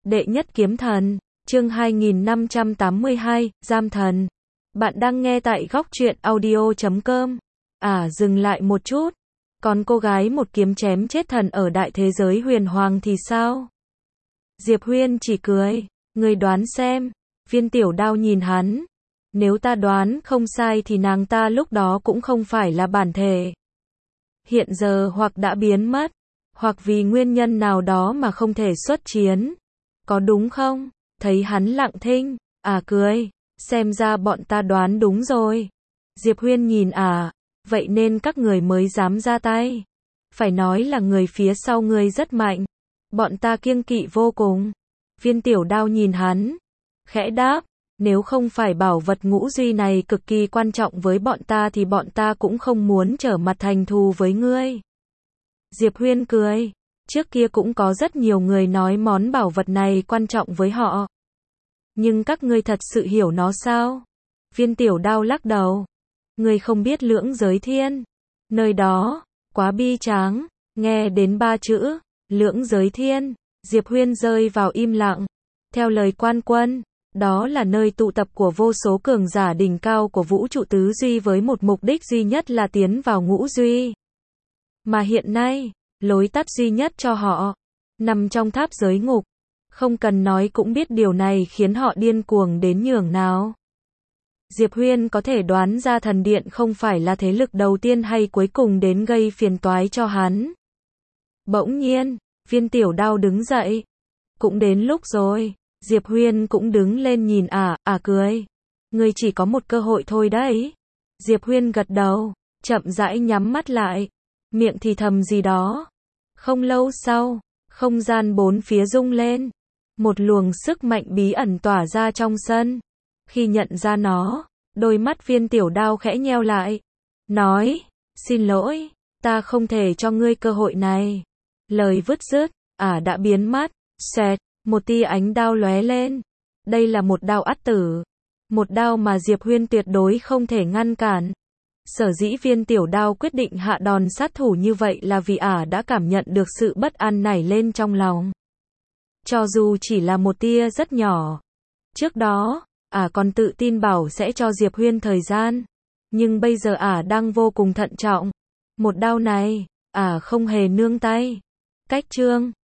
Đệ nhất kiếm thần, chương 2582, giam thần. Bạn đang nghe tại góc truyện audio.com. Dừng lại một chút. Còn cô gái một kiếm chém chết thần ở đại thế giới huyền hoàng thì sao? Diệp Huyên chỉ cười. Người đoán xem. Viên Tiểu Đao nhìn hắn. Nếu ta đoán không sai thì nàng ta lúc đó cũng không phải là bản thể. Hiện giờ hoặc đã biến mất, hoặc vì nguyên nhân nào đó mà không thể xuất chiến. Có đúng không? Thấy hắn lặng thinh, cười. Xem ra bọn ta đoán đúng rồi. Diệp Huyên nhìn vậy nên các người mới dám ra tay. Phải nói là người phía sau người rất mạnh. Bọn ta kiêng kỵ vô cùng. Viên Tiểu Đao nhìn hắn, khẽ đáp, nếu không phải bảo vật ngũ duy này cực kỳ quan trọng với bọn ta thì bọn ta cũng không muốn trở mặt thành thù với ngươi. Diệp Huyên cười, trước kia cũng có rất nhiều người nói món bảo vật này quan trọng với họ. Nhưng các ngươi thật sự hiểu nó sao? Viên Tiểu Đao lắc đầu. Ngươi không biết lưỡng giới thiên. Nơi đó, quá bi tráng, nghe đến 3 chữ, lưỡng giới thiên, Diệp Huyên rơi vào im lặng. Theo lời quan quân, đó là nơi tụ tập của vô số cường giả đỉnh cao của vũ trụ tứ duy với một mục đích duy nhất là tiến vào ngũ duy. Mà hiện nay, lối tắt duy nhất cho họ, nằm trong tháp giới ngục. Không cần nói cũng biết điều này khiến họ điên cuồng đến nhường nào. Diệp Huyên có thể đoán ra thần điện không phải là thế lực đầu tiên hay cuối cùng đến gây phiền toái cho hắn. Bỗng nhiên, Viên Tiểu Đao đứng dậy. Cũng đến lúc rồi. Diệp Huyên cũng đứng lên nhìn cười. Ngươi chỉ có một cơ hội thôi đấy. Diệp Huyên gật đầu, chậm rãi nhắm mắt lại, miệng thì thầm gì đó. Không lâu sau, không gian bốn phía rung lên. Một luồng sức mạnh bí ẩn tỏa ra trong sân. Khi nhận ra nó, đôi mắt Viên Tiểu Đao khẽ nheo lại. Nói, xin lỗi, ta không thể cho ngươi cơ hội này. Lời vứt dứt, đã biến mất. Xoẹt, một tia ánh đao lóe lên. Đây là một đao ắt tử. Một đao mà Diệp Huyên tuyệt đối không thể ngăn cản. Sở dĩ Viên Tiểu Đao quyết định hạ đòn sát thủ như vậy là vì đã cảm nhận được sự bất an nảy lên trong lòng. Cho dù chỉ là một tia rất nhỏ. Trước đó, còn tự tin bảo sẽ cho Diệp Huyên thời gian. Nhưng bây giờ đang vô cùng thận trọng. Một đao này, không hề nương tay. Cách chương